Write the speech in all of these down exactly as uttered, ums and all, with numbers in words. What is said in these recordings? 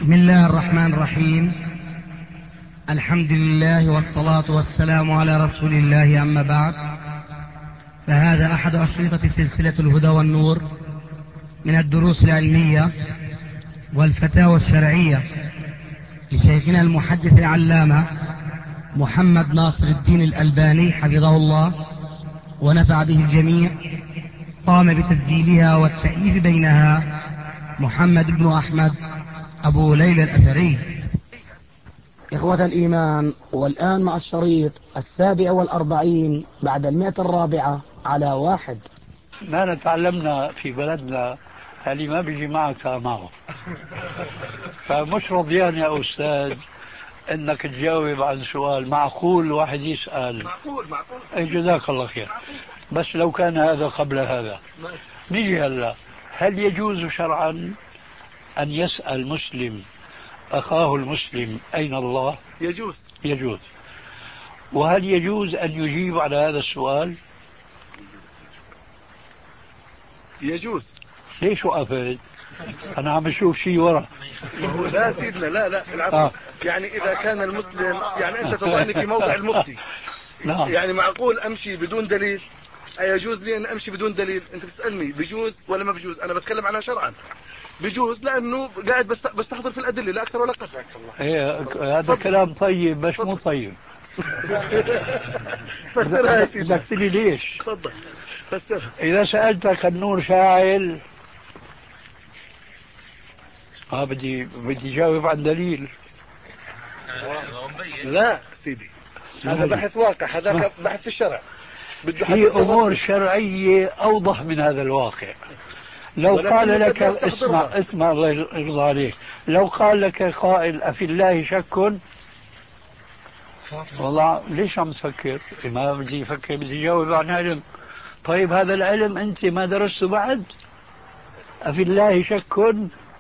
بسم الله الرحمن الرحيم. الحمد لله والصلاة والسلام على رسول الله، أما بعد، فهذا أحد أشرطة سلسلة الهدى والنور من الدروس العلمية والفتاوى الشرعية لشيخنا المحدث العلامة محمد ناصر الدين الألباني حفظه الله ونفع به الجميع. قام بتسجيلها والتأليف بينها محمد بن أحمد أبو ليلى الأثري. إخوة الإيمان، والآن مع الشريط السابع والأربعين بعد المئة الرابعة على واحد. ما نتعلمنا في بلدنا اللي ما بيجي معك معه، فمش رضيان يا أستاذ انك تجاوب عن سؤال معقول. واحد يسأل معقول معقول اي جزاك الله خير، بس لو كان هذا قبل هذا. نيجي هلا، هل يجوز شرعا ان يسأل مسلم اخاه المسلم اين الله؟ يجوز يجوز. وهل يجوز ان يجيب على هذا السؤال؟ يجوز. ليش وقفت؟ انا عم اشوف شيء ورا. لا سيدنا، لا لا العفو. آه. يعني اذا كان المسلم، يعني انت تضعني في موضع المفتي. نعم. يعني معقول امشي بدون دليل؟ ايجوز لي ان امشي بدون دليل؟ انت بتسالني بجوز ولا ما بجوز؟ انا بتكلم عنها شرعا. بجوز لانه قاعد بست... بستحضر في الادله لا اكثر ولا اقل. ايه هذا كلام طيب بس مو طيب. فسرها يا سيدي. بدك تقولي ليش؟ تفضل فسرها. إذا سألتك النور شاعل، اه بدي بدي جاوب عن دليل. لا سيدي، هذا بحث واقع، هذاك بحث في الشرع. في أمور شرعية أوضح من هذا الواقع. لو قال لك اسمع اسمع الله يرضى عليك، لو قال لك قائل أفي الله شك، والله ليش عم تفكر؟ ما بدي أفكر، بدي جاوب عن علم. طيب هذا العلم أنت ما درسته بعد؟ أفي الله شك؟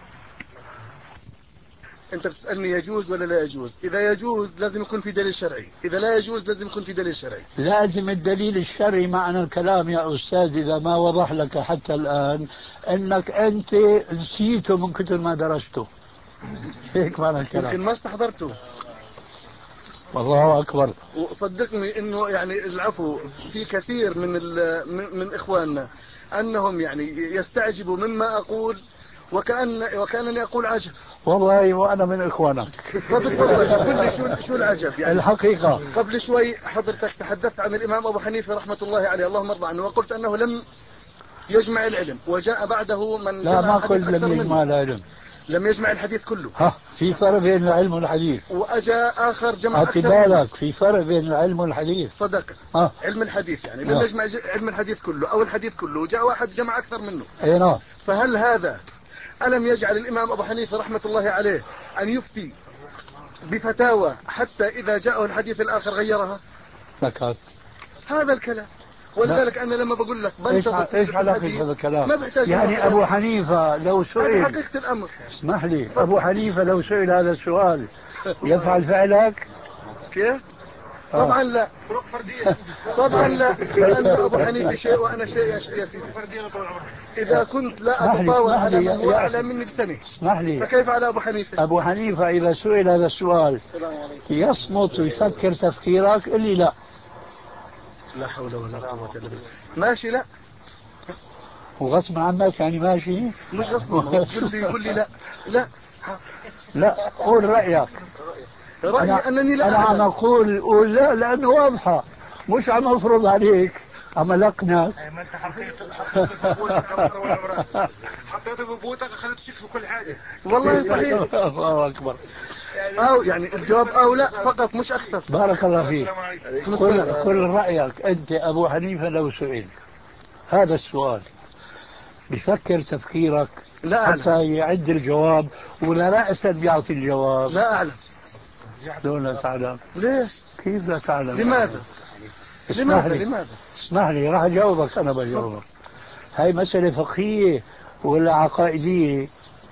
انت بتسألني يجوز ولا لا يجوز؟ اذا يجوز لازم يكون في دليل شرعي، اذا لا يجوز لازم يكون في دليل شرعي. لازم الدليل الشرعي. معنى الكلام يا أستاذ إذا ما وضح لك حتى الآن أنك أنت نسيته من كثر ما درسته. هيك معنى الكلام. يمكن ما استحضرته. والله أكبر. وصدقني انه يعني العفو في كثير من من اخواننا انهم يعني يستعجبوا مما اقول وكأن وكأنني اقول عجب. والله وانا من اخوانك. طب تفضل قل لي شو شو العجب يعني. الحقيقة قبل شوي حضرتك تحدثت عن الامام ابو حنيفه رحمه الله عليه اللهم ارضى عنه، وقلت انه لم يجمع العلم، وجاء بعده من لا جمع ما قلت لم يجمع منه. العلم، لم يجمع الحديث كله. ها في فرق بين العلم والحديث. واجا اخر جمع اعطي بالك في فرق بين العلم والحديث. صدقت. ها. علم الحديث يعني لم يجمع علم الحديث كله او الحديث كله، وجاء واحد جمع اكثر منه. اي نعم. فهل هذا ألم يجعل الإمام أبو حنيفة رحمة الله عليه أن يفتي بفتاوى حتى إذا جاءه الحديث الآخر غيرها؟ ذكرت هذا الكلام. ولذلك أنا لما بقول لك بنتظر ايش علاقة هذا الكلام؟ ما بحتاج يعني أبو حنيفة لو سئل، هذه حقيقة الأمر. اسمح لي، أبو حنيفة لو سئل هذا السؤال يفعل فعلك؟ كيف؟ طبعا لا. طبعا لا، لأن أبو حنيفة شيء وأنا شيء يا سيدي. إذا كنت لا أتطاول على من هو أعلى مني بسنة، اسمح لي، فكيف على أبو حنيفة؟ أبو حنيفة إذا سئل هذا السؤال يصمت ويفكر تفكيرك؟ اللي لا. لا حول ولا قوة إلا بالله. ماشي لا. وغصب عنك يعني ماشي؟ مش غصب. قل لي قل لي لا لا لا قول رأيك. رأيي أنا أنني لا أنا عم أقول قول لا لأنه واضحة، مش عم أفرض عليك، عم ألقنك. ما أنت حطيت حطيت حطيت ببوتك أخذت شيك في كل حاجة. والله صحيح. الله أكبر. أو يعني الجواب أو لا فقط مش أكثر. بارك الله فيك. قل قل رأيك أنت. أبو حنيفة لو سئل هذا السؤال بفكر تفكيرك لا حتى أعلم. يعد الجواب ولا رأسا بيعطي الجواب؟ لا أعلم. لا تعلم. ليش؟ كيف لا تعلم؟ لماذا؟ لماذا لماذا؟ اسمح لي راح أجاوبك. أنا بجاوبك. هاي مسألة فقهية ولا عقائدية؟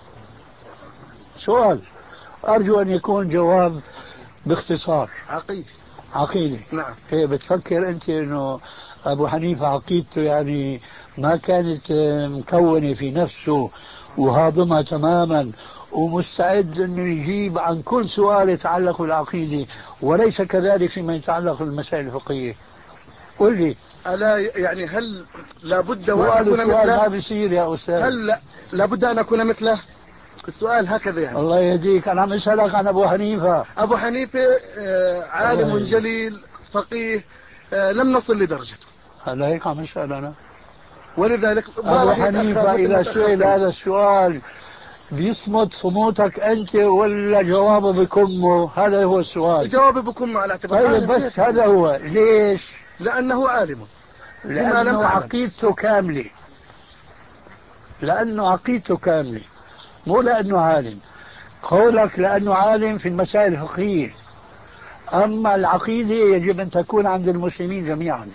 سؤال أرجو أن يكون جواب باختصار. عقيدي. عقيدي. نعم. إيه بتفكر أنت إنه أبو حنيفة عقيدته يعني ما كانت مكونة في نفسه وهاضمها تماما ومستعد أنه يجيب عن كل سؤال يتعلق بالعقيدة، وليس كذلك فيما يتعلق بالمسائل الفقهية. قل لي، ألا يعني هل لابد وأن سؤال أكون سؤال ما مثله؟ بيصير يا أستاذ. هل لا لابد أن أكون مثله؟ السؤال هكذا يعني. الله يهديك، أنا عم أسألك عن أبو حنيفة. أبو حنيفة آه عالم جليل فقيه، آه لم نصل لدرجته. هلا هيك عم أسأل أنا. ولذلك ما أبو راح يتأخر حنيفة مثل إذا ما سئل تأخرت. هذا السؤال بيصمت صموتك أنت ولا جوابه بكمه؟ هذا هو السؤال. جوابي بكم على اعتبار طيب عالم. بس هذا هو. ليش؟ لأنه عالم بما لم لأنه أعلم. عقيدته كاملة. لأنه عقيدته كاملة، مو لأنه عالم. قولك لأنه عالم في المسائل الفقهية، أما العقيدة يجب أن تكون عند المسلمين جميعا.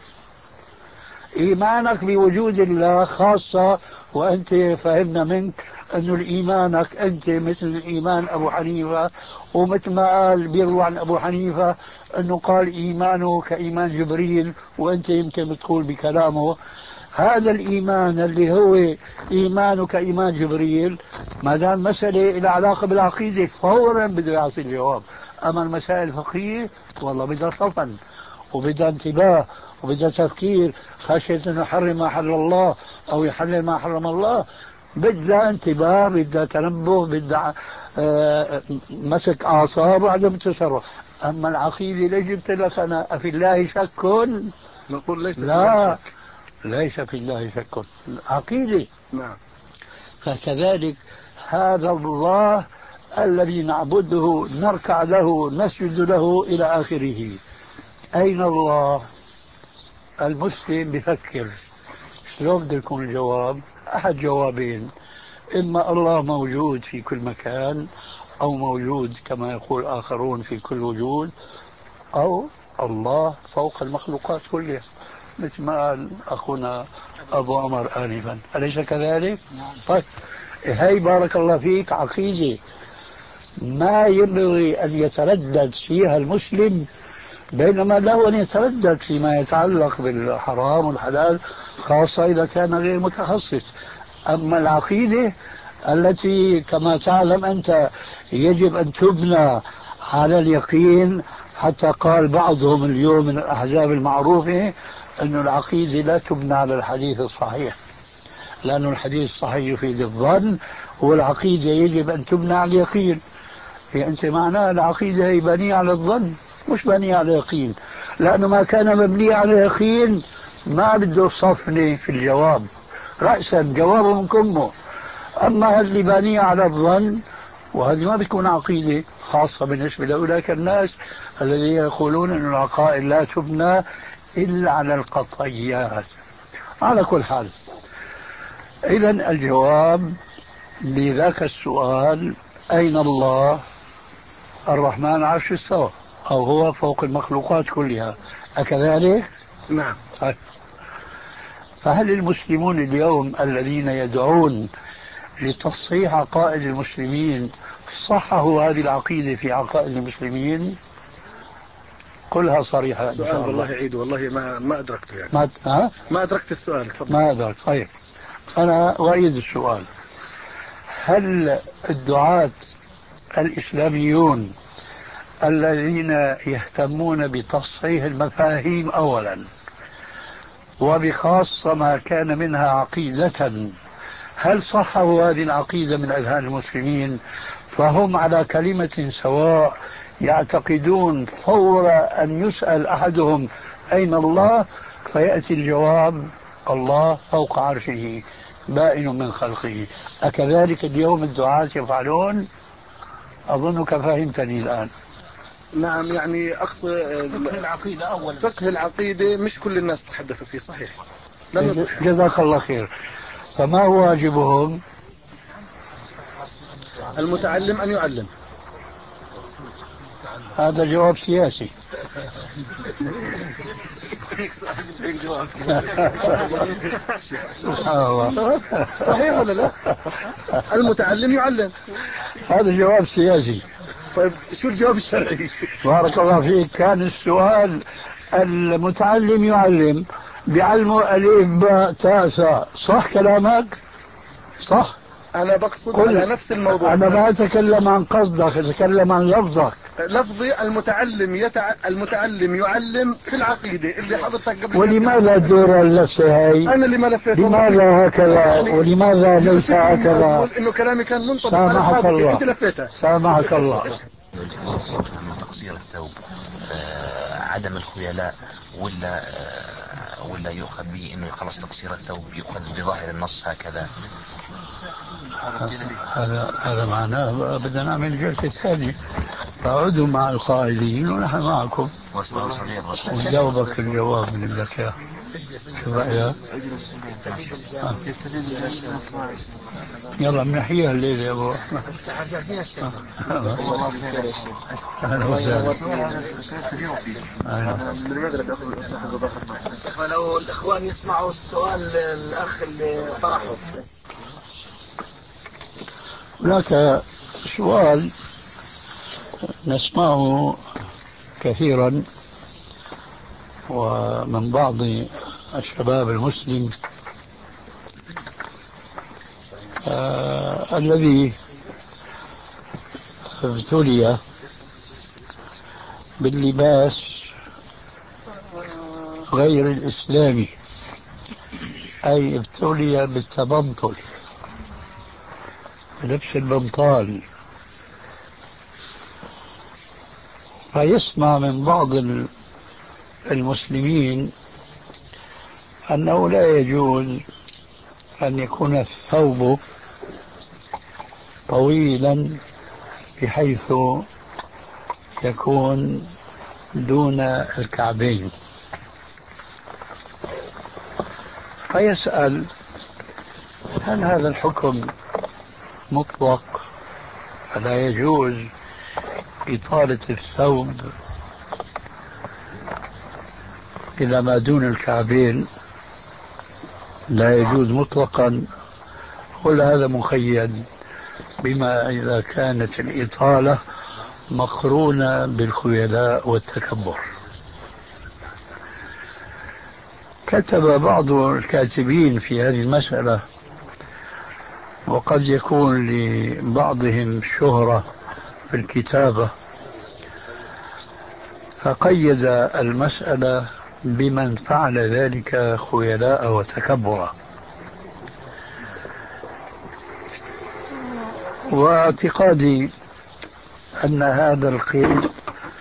إيمانك بوجود الله خاصة، وأنت فهمنا منك أنه الإيمانك أنت مثل إيمان أبو حنيفة، ومثل ما قال بيروى عن أبو حنيفة أنه قال إيمانه كإيمان جبريل، وأنت يمكن بتقول بكلامه هذا الإيمان اللي هو إيمانه كإيمان جبريل. ما دام مسألة إلى علاقة بالعقيدة فورا بده يعطي الجواب. أما المسائل الفقهية والله بدها صفن وبدها انتباه وبدها تفكير، خشية أنه يحرم ما حرم الله أو يحلل ما حرم الله، بدها انتباه، بدها تنبه، بدها آه مسك أعصاب وعدم التصرف. أما العقيدة ليش جبت لك أنا أفي الله شك؟ نقول ليس في لا الله شك. ليس في الله شك، عقيدة. نعم. فكذلك هذا الله الذي نعبده نركع له نسجد له إلى آخره. أين الله؟ المسلم بفكر شلون بده يكون الجواب؟ أحد جوابين: إما الله موجود في كل مكان، أو موجود كما يقول آخرون في كل وجود، أو الله فوق المخلوقات كلها مثل ما قال أخونا أبو عمر آنفا. أليس كذلك؟ طيب، هاي بارك الله فيك عقيدة ما ينبغي أن يتردد فيها المسلم، بينما له أن يتردد فيما يتعلق بالحرام والحلال، خاصة إذا كان غير متخصص. أما العقيدة التي كما تعلم أنت يجب أن تبنى على اليقين، حتى قال بعضهم اليوم من الأحزاب المعروفة أن العقيدة لا تبنى على الحديث الصحيح، لأن الحديث الصحيح يفيد الظن، والعقيدة يجب أن تبنى على اليقين. يعني أنت معناها العقيدة هي بنية على الظن مش بنية على اليقين، لأنه ما كان مبني على اليقين ما بده صفني في الجواب، رأسا جوابه من كمه. أما اللي بنية على الظن وهذه ما بتكون عقيدة، خاصة بالنسبة لأولئك الناس الذين يقولون أن العقائد لا تبنى إلا على القطعيات. على كل حال، إذن الجواب لذاك السؤال: أين الله؟ الرحمن عرش استوى، أو هو فوق المخلوقات كلها، أكذلك؟ نعم. فهل المسلمون اليوم الذين يدعون لتصحيح عقائد المسلمين صححوا هذه العقيدة في عقائد المسلمين؟ قلها صريحة إن شاء السؤال الله. والله عيد، والله ما ما أدركته يعني. ما ها؟ ما أدركت السؤال. تفضل. ما أدرك. طيب أنا أعيد السؤال: هل الدعاة الإسلاميون الذين يهتمون بتصحيح المفاهيم أولا، وبخاصة ما كان منها عقيدة، هل صحوا هذه العقيدة من أذهان المسلمين فهم على كلمة سواء، يعتقدون فور أن يسأل أحدهم أين الله فيأتي الجواب: الله فوق عرشه بائن من خلقه؟ أكذلك اليوم الدعاة يفعلون؟ أظنك فهمتني الآن. نعم، يعني أقصد فقه العقيدة أولا. فقه العقيدة مش كل الناس تحدثوا فيه، صحيح، لم يصح. جزاك الله خير. فما هو واجبهم؟ المتعلم أن يعلم. هذا جواب سياسي. سبحان الله. صحيح ولا لا؟ المتعلم يعلم. هذا جواب سياسي. طيب شو الجواب الشرعي؟ بارك الله فيك. كان السؤال المتعلم يعلم، بيعلموا ألف باء تاء ثاء، صح كلامك؟ صح. أنا بقصد على نفس الموضوع. أنا ما أتكلم عن قصدك، أتكلم عن لفظك. لفظي المتعلم يتع... المتعلم يعلم في العقيدة اللي حضرتك قبل. ولماذا دور اللفة هاي؟ أنا اللي ما لفيت. لماذا هكذا يعني ولماذا ليس هكذا؟ أقول إنه كلامي كان منطبق على سامحك الله. أنت لفيتها. سامحك الله. من تقصير الثوب آه عدم الخيلاء ولا آه ولا يؤخذ به انه خلص تقصير الثوب يؤخذ بظاهر النص هكذا؟ هذا هذا معناه بدنا نعمل جلسة ثانية، فعودوا مع القائلين ونحن معكم ونجاوبك الجواب من لك. شو رأيك؟ يلا منحيها الليلة يا ابو احمد. حجازين يا شيخ. اهلا وسهلا. شيخ لو الاخوان يسمعوا السؤال الاخ اللي طرحه. هناك سؤال نسمعه كثيرا ومن بعض الشباب المسلم آه الذي ابتلي باللباس غير الإسلامي، أي ابتلي بالتبنطل، لبس البنطال، فيسمع من بعض المسلمين أنه لا يجوز أن يكون الثوب طويلا بحيث يكون دون الكعبين، فيسأل هل هذا الحكم مطلق فلا يجوز إطالة الثوب إلى ما دون الكعبين، لا يجوز مطلقا، ولا هذا مخيد بما إذا كانت الإطالة مقرونة بالخيلاء والتكبر؟ كتب بعض الكاتبين في هذه المسألة، وقد يكون لبعضهم شهرة في الكتابة، فقيد المسألة بمن فعل ذلك خيلاء وتكبرا. واعتقادي أن هذا القيد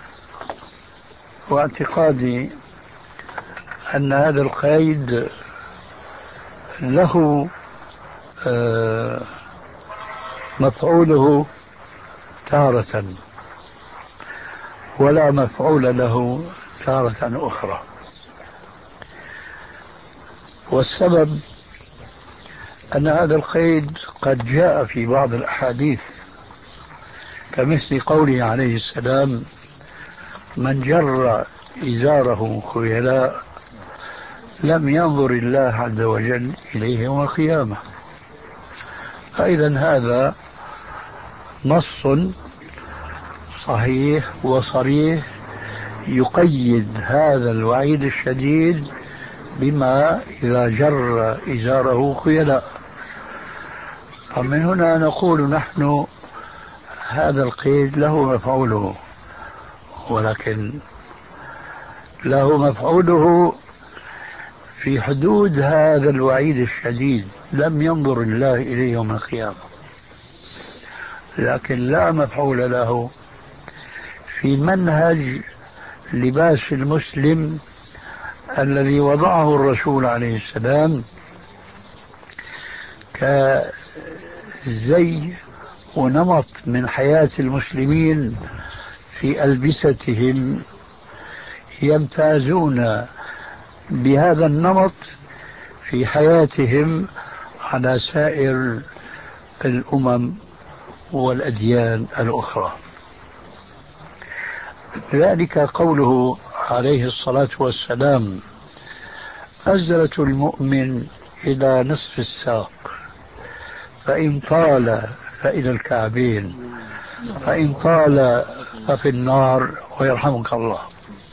واعتقادي أن هذا القيد له مفعوله تارة ولا مفعول له تارة أخرى، والسبب أن هذا القيد قد جاء في بعض الأحاديث، كمثل قوله عليه السلام: من جر إزاره خيلاء لم ينظر الله عز وجل إليه يوم القيامة. فإذا هذا نص صحيح وصريح يقيد هذا الوعيد الشديد بما إذا جر إزاره خيلاء. فمن هنا نقول نحن هذا القيد له مفعوله، ولكن له مفعوله في حدود هذا الوعيد الشديد، لم ينظر الله إليه يوم القيامة، لكن لا مفعول له في منهج لباس المسلم الذي وضعه الرسول عليه السلام كزي ونمط من حياة المسلمين في ألبستهم، يمتازون بهذا النمط في حياتهم على سائر الأمم والأديان الأخرى. ذلك قوله عليه الصلاة والسلام: أزرة المؤمن إلى نصف الساق، فإن طال فإلى الكعبين، فإن طال ففي النار ويرحمك الله.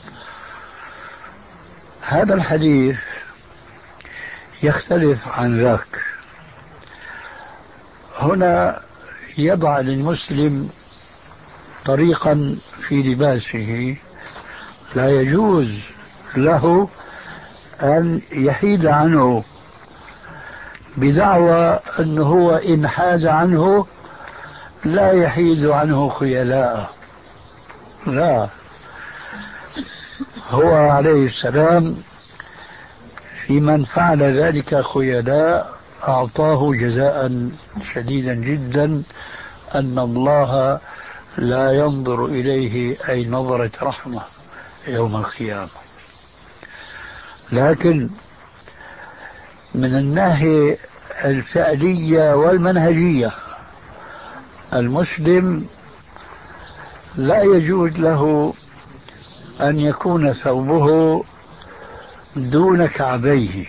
هذا الحديث يختلف عن ذاك، هنا يضع للمسلم طريقا في لباسه لا يجوز له أن يحيد عنه بدعوى أنه هو إن حاد عنه لا يحيد عنه خيلاء. لا، هو عليه السلام في من فعل ذلك خيلاء أعطاه جزاء شديدا جدا، أن الله لا ينظر إليه أي نظرة رحمة يوم القيامة. لكن من الناحية الفعلية والمنهجية المسلم لا يجوز له أن يكون ثوبه دون كعبيه،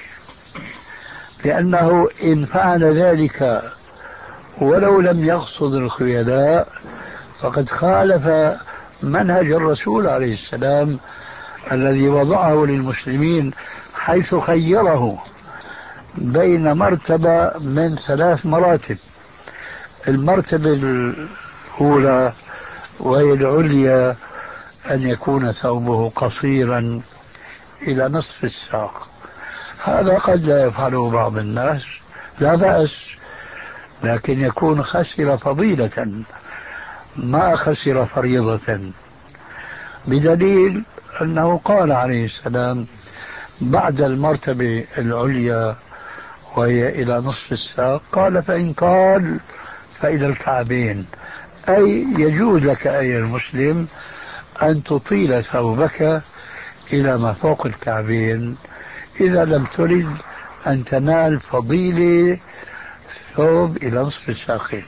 لأنه إن فعل ذلك ولو لم يقصد الخيلاء فقد خالف منهج الرسول عليه السلام الذي وضعه للمسلمين، حيث خيره بين مرتبة من ثلاث مراتب. المرتبة الأولى وهي العليا أن يكون ثوبه قصيرا إلى نصف الساق، هذا قد لا يفعله بعض الناس، لا بأس، لكن يكون خسر فضيلة ما خسر فريضة، بدليل أنه قال عليه السلام بعد المرتبة العليا وهي إلى نصف الساق قال فإن طال فإلى الكعبين، أي يجوز لك أيها المسلم أن تطيل ثوبك إلى ما فوق الكعبين إذا لم ترد أن تنال فضيلة ثوب إلى نصف الساقين.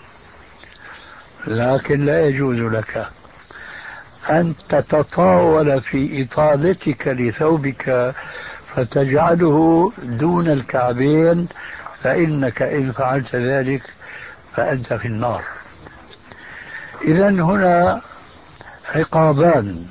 لكن لا يجوز لك أن تتطاول في إطالتك لثوبك فتجعله دون الكعبين، فإنك إن فعلت ذلك فأنت في النار. إذن هنا عقابان: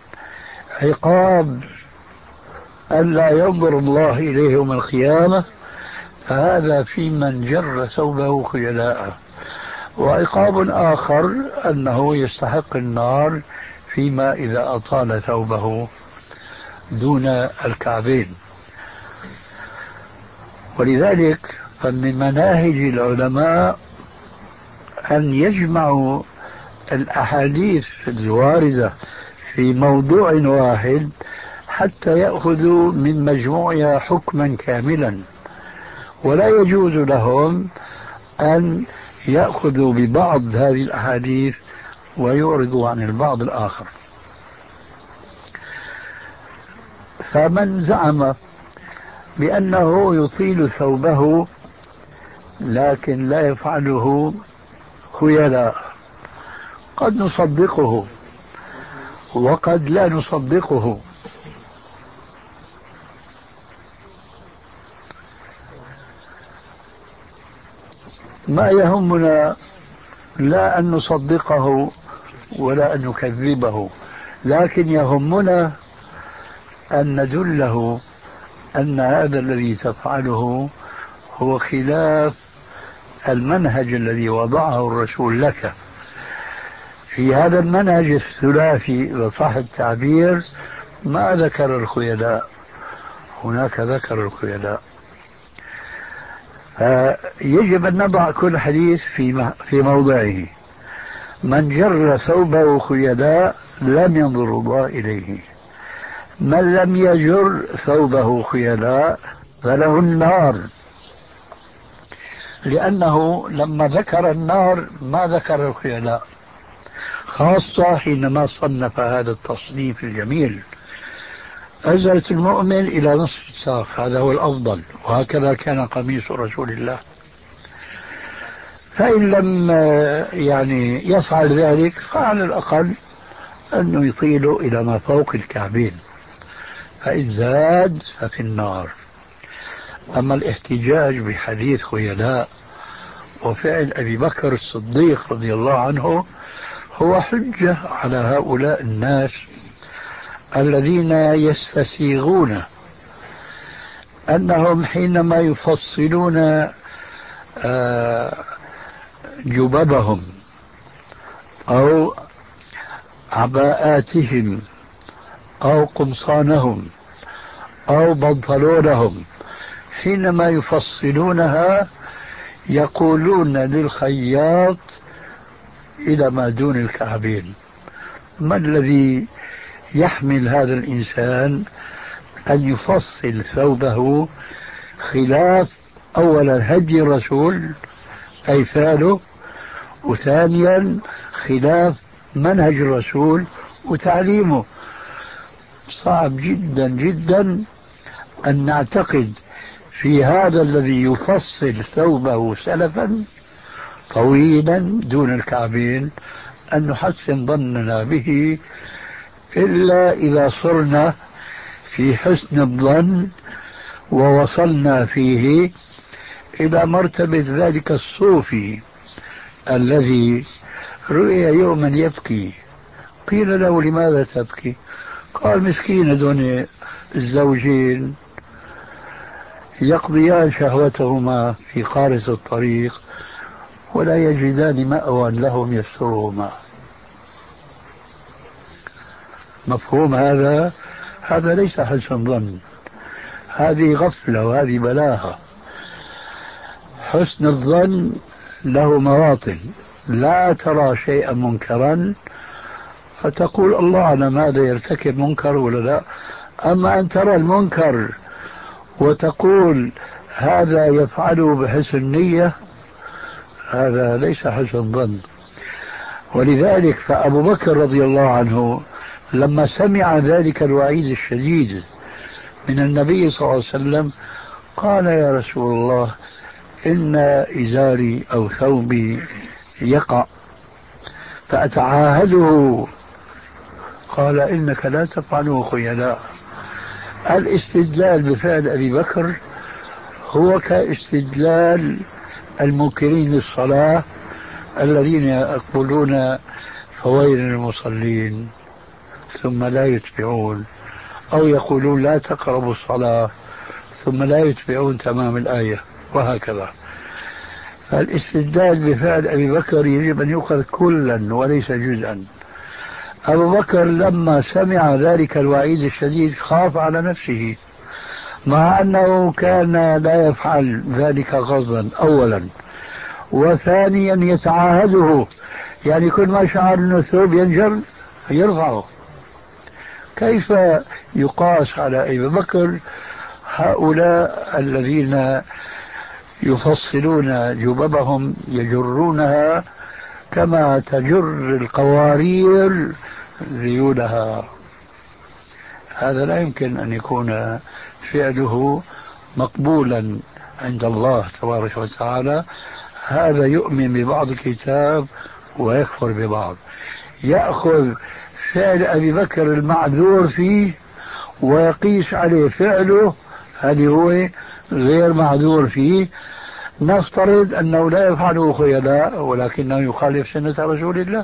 عقاب أن لا ينظر الله إليه يوم القيامة، فهذا في من جر ثوبه خيلاء، وعقاب آخر أنه يستحق النار فيما إذا أطال ثوبه دون الكعبين. ولذلك فمن مناهج العلماء أن يجمعوا الأحاديث الواردة في موضوع واحد حتى يأخذوا من مجموعها حكما كاملا، ولا يجوز لهم أن يأخذوا ببعض هذه الأحاديث ويعرضوا عن البعض الآخر. فمن زعم بأنه يطيل ثوبه لكن لا يفعله خيلاء قد نصدقه وقد لا نصدقه. ما يهمنا لا أن نصدقه ولا أن نكذبه، لكن يهمنا أن ندله أن هذا الذي تفعله هو خلاف المنهج الذي وضعه الرسول لك. في هذا المنهج الثلاثي وصح التعبير ما ذكر الخيلاء، هناك ذكر الخيلاء. فيجب أن نضع كل حديث في في موضعه. من جر ثوبه خيلاء لم ينظر الله إليه، من لم يجر ثوبه خيلاء فله النار، لأنه لما ذكر النار ما ذكر الخيلاء، خاصة حينما صنف هذا التصنيف الجميل: أزرة المؤمن إلى نصف الساق، هذا هو الأفضل، وهكذا كان قميص رسول الله. فإن لم يعني يفعل ذلك فعلى الأقل أنه يطيل إلى ما فوق الكعبين، فإن زاد ففي النار. أما الاحتجاج بحديث خيلاء وفعل أبي بكر الصديق رضي الله عنه هو حجة على هؤلاء الناس الذين يستسيغون أنهم حينما يفصلون جببهم أو عباءاتهم أو قمصانهم أو بنطلونهم حينما يفصلونها يقولون للخياط إلى ما دون الكعبين. ما الذي يحمل هذا الإنسان أن يفصل ثوبه خلاف أولا هدي الرسول أي فعله، وثانيا خلاف منهج الرسول وتعليمه؟ صعب جدا جدا أن نعتقد في هذا الذي يفصل ثوبه سلفا طويلا دون الكعبين أن نحسن ظننا به، إلا إذا صرنا في حسن الظن ووصلنا فيه إلى مرتبة ذلك الصوفي الذي رؤي يوما يبكي، قيل له لماذا تبكي؟ قال مسكين دون الزوجين يقضيان شهوتهما في قارس الطريق ولا يجدان مأوى لهم يسترهما. مفهوم هذا؟ هذا ليس حسن ظن، هذه غفلة وهذه بلاهة. حسن الظن له مواطن، لا ترى شيئا منكرا فتقول الله أعلم هذا يرتكب منكر ولا لا، أما أن ترى المنكر وتقول هذا يفعله بحسن نية هذا ليس حسن ظن. ولذلك فأبو بكر رضي الله عنه لما سمع ذلك الوعيد الشديد من النبي صلى الله عليه وسلم قال يا رسول الله إن إزاري أو ثوبي يقع فأتعاهده. قال إنك لا تفعله خيلاء. الاستدلال بفعل أبي بكر هو كاستدلال المنكرين للصلاة الذين يقولون فويل للمصلين ثم لا يتبعون، أو يقولون لا تقربوا الصلاة ثم لا يتبعون تمام الآية، وهكذا. فالاستدلال بفعل أبي بكر يجب أن يؤخذ كلا وليس جزءا. أبو بكر لما سمع ذلك الوعيد الشديد خاف على نفسه، مع أنه كان لا يفعل ذلك غضا أولا، وثانيا يتعاهده، يعني كل ما شعر أن الثوب ينجر يرفعه. كيف يقاس على أبي بكر هؤلاء الذين يفصلون جببهم يجرونها كما تجر القوارير ذيولها؟ هذا لا يمكن أن يكون فعله مقبولا عند الله تبارك وتعالى. هذا يؤمن ببعض الكتاب ويكفر ببعض، يأخذ فعل أبي بكر المعذور فيه ويقيس عليه فعله هل هو غير معذور فيه. نفترض أنه لا يفعله خيلاء ولكنه يخالف سنة رسول الله،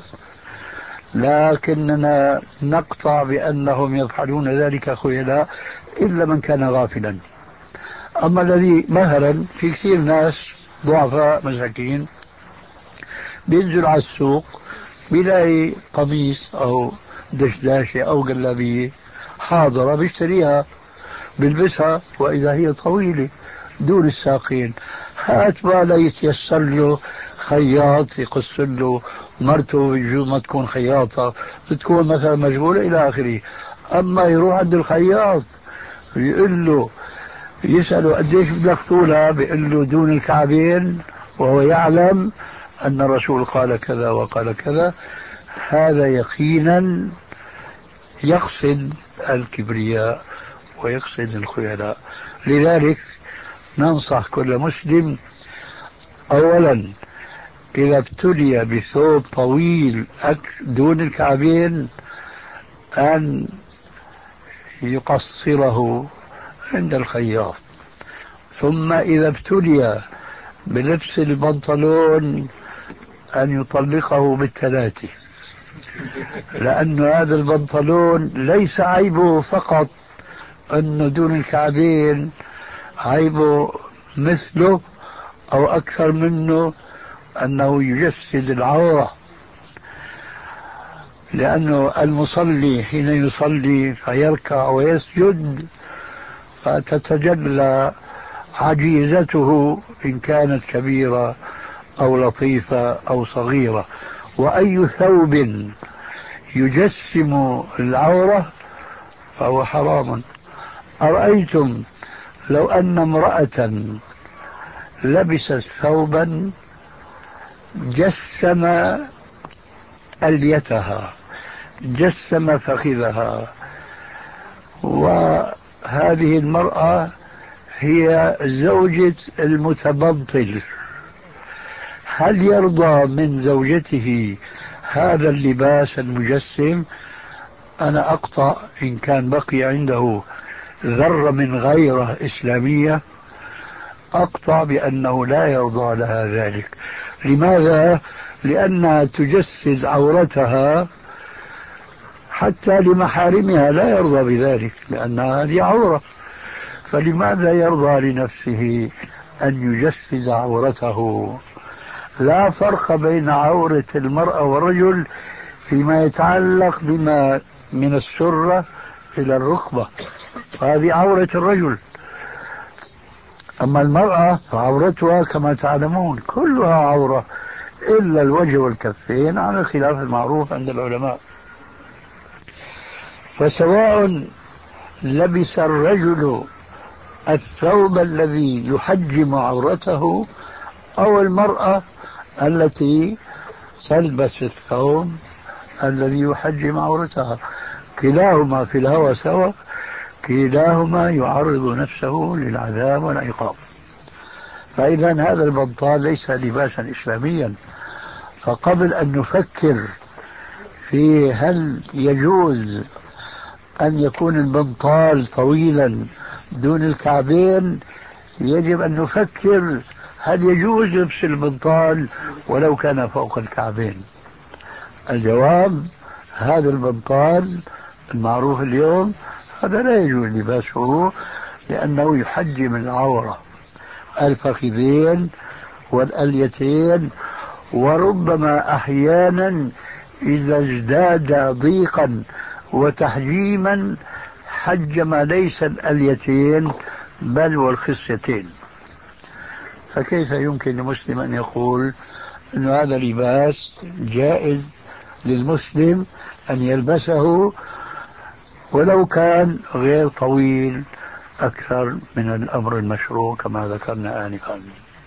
لكننا نقطع بأنهم يفعلون ذلك خيلاء إلا من كان غافلا. أما الذي مثلا في كثير ناس ضعفاء مساكين بينزل على السوق بيلاقي قميص أو دشداشة أو جلابية حاضرة بيشتريها بيلبسها وإذا هي طويلة دون الساقين، هات ما لا يتيسر له خياط يقص له مرته بيجوز ما تكون خياطة بتكون مثلا مشغولة إلى آخره. أما يروح عند الخياط يقول له يسأله قديش بدك طولها بيقول له دون الكعبين وهو يعلم أن الرسول قال كذا وقال كذا، هذا يقينا يقصد الكبرياء ويقصد الخيلاء. لذلك ننصح كل مسلم أولا إذا ابتلي بثوب طويل دون الكعبين أن يقصره عند الخياط، ثم إذا ابتلي بلبس البنطلون أن يطلقه بالثلاثة، لأن هذا البنطلون ليس عيبه فقط أنه دون الكعبين، عيبه مثله أو أكثر منه أنه يجسد العورة، لأنه المصلي حين يصلي فيركع ويسجد فتتجلى عجيزته إن كانت كبيرة أو لطيفة أو صغيرة. وأي ثوب يجسم العورة فهو حرام. أرأيتم لو أن امرأة لبست ثوبا جسم أليتها، جسم فخذها، وهذه المرأة هي زوجة المتبنطل، هل يرضى من زوجته هذا اللباس المجسم؟ أنا أقطع إن كان بقي عنده ذرة من غيرة إسلامية، أقطع بأنه لا يرضى لها ذلك. لماذا؟ لأنها تجسد عورتها حتى لمحارمها، لا يرضى بذلك لأنها هذه عورة. فلماذا يرضى لنفسه أن يجسد عورته؟ لا فرق بين عورة المرأة والرجل فيما يتعلق بما من السرة إلى الركبة، هذه عورة الرجل. أما المرأة فعورتها كما تعلمون كلها عورة إلا الوجه والكفين على خلاف المعروف عند العلماء. فسواء لبس الرجل الثوب الذي يحجم عورته أو المرأة التي تلبس الثوب الذي يحجم عورتها، كلاهما في الهوى سوا، كلاهما يعرض نفسه للعذاب والعقاب. فإذا هذا البنطال ليس لباسا إسلاميا. فقبل أن نفكر في هل يجوز أن يكون البنطال طويلا دون الكعبين، يجب أن نفكر هل يجوز لبس البنطال ولو كان فوق الكعبين. الجواب هذا البنطال المعروف اليوم هذا لا يجوز لباسه، لأنه يحجم العورة، الفخذين والأليتين، وربما أحيانا إذا ازداد ضيقا وتحجيما حجم ليس الأليتين بل والخصيتين. فكيف يمكن لمسلم أن يقول أن هذا لباس جائز للمسلم أن يلبسه ولو كان غير طويل أكثر من الأمر المشروع كما ذكرنا آنفا؟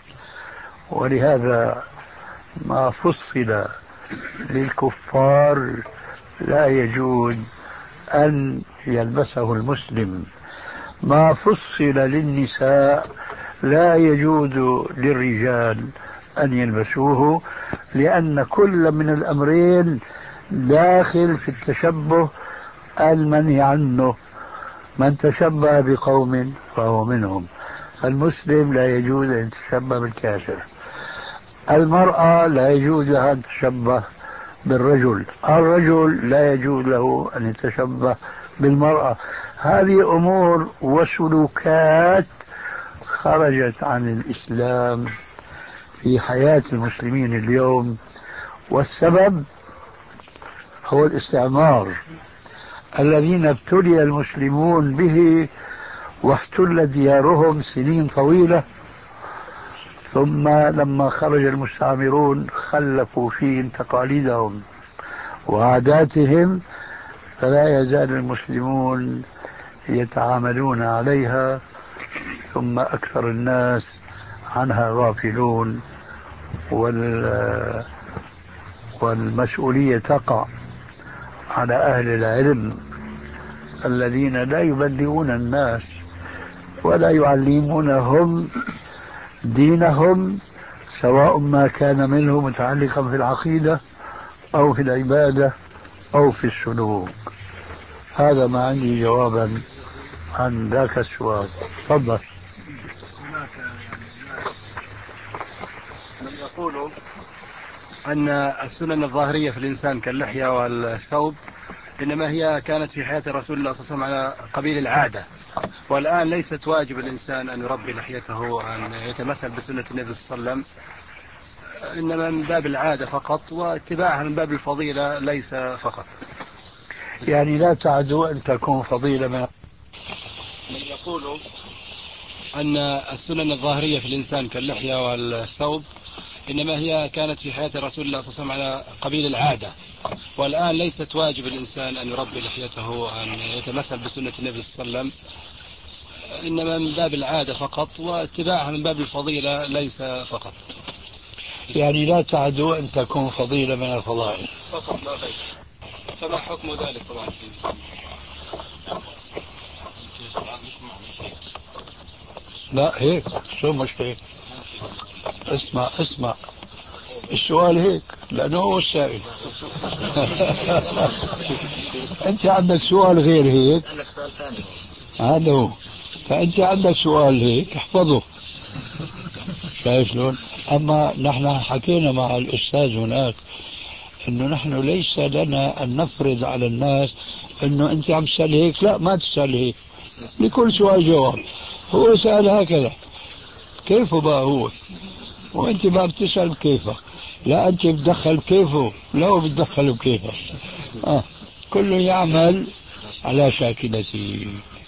ولهذا ما فصل للكفار لا يجوز أن يلبسه المسلم، ما فصل للنساء لا يجوز للرجال أن يلبسوه، لأن كل من الأمرين داخل في التشبه المنهي عنه. من تشبه بقوم فهو منهم. المسلم لا يجوز أن يتشبه بالكافر، المرأة لا يجوز لها أن تتشبه بالرجل، الرجل لا يجوز له أن يتشبه بالمرأة. هذه أمور وسلوكات خرجت عن الإسلام في حياة المسلمين اليوم، والسبب هو الاستعمار الذين ابتلي المسلمون به واحتل ديارهم سنين طويلة، ثم لما خرج المستعمرون خلفوا فيهم تقاليدهم وعاداتهم، فلا يزال المسلمون يتعاملون عليها، ثم أكثر الناس عنها غافلون، وال والمسؤولية تقع على أهل العلم الذين لا يبلغون الناس ولا يعلمونهم دينهم، سواء ما كان منه متعلقا في العقيدة أو في العبادة أو في السلوك. هذا ما عندي جوابا عن ذاك السؤال. تفضل. هناك من يقولوا أن السنن الظاهرية في الإنسان كاللحية والثوب إنما هي كانت في حياة الرسول الله صلى الله عليه وسلم على قبيل العادة، والآن ليست واجب الإنسان أن يربي لحيته وأن يتمثل بسنة النبي صلى الله عليه وسلم. إنما من باب العادة فقط، واتباعها من باب الفضيلة ليس فقط. يعني لا تعدوا أن تكون فضيلة من من يقول أن السنن الظاهرية في الإنسان كاللحية والثوب إنما هي كانت في حياة رسول الله صلى الله عليه وسلم على قبيل العادة، والآن ليست واجب الإنسان أن يربي لحيته وأن يتمثل بسنة النبي صلى الله عليه وسلم، إنما من باب العادة فقط، واتباعها من باب الفضيلة ليس فقط. يعني لا تعدوا أن تكون فضيلة من الفضائل فقط لا غير. فما حكم ذلك طبعا؟ لا هيك شو مش هيك؟ اسمع اسمع السؤال هيك لأنه هو السائل. أنت عندك سؤال غير هيك؟ أسألك سؤال ثاني. هذا هو. فأنت عندك سؤال هيك احفظه. شايف شلون؟ أما نحن حكينا مع الأستاذ هناك إنه نحن ليس لنا أن نفرض على الناس إنه أنت عم تسأل هيك، لا ما تسأل هيك، لكل سؤال جواب. هو سأل هكذا، كيفه بقى هو؟ وأنت بقى بتسأل كيفه، لا أنت بتدخل بكيفه، لا هو بتدخل بكيفه. آه. كل يعمل على شاكلته.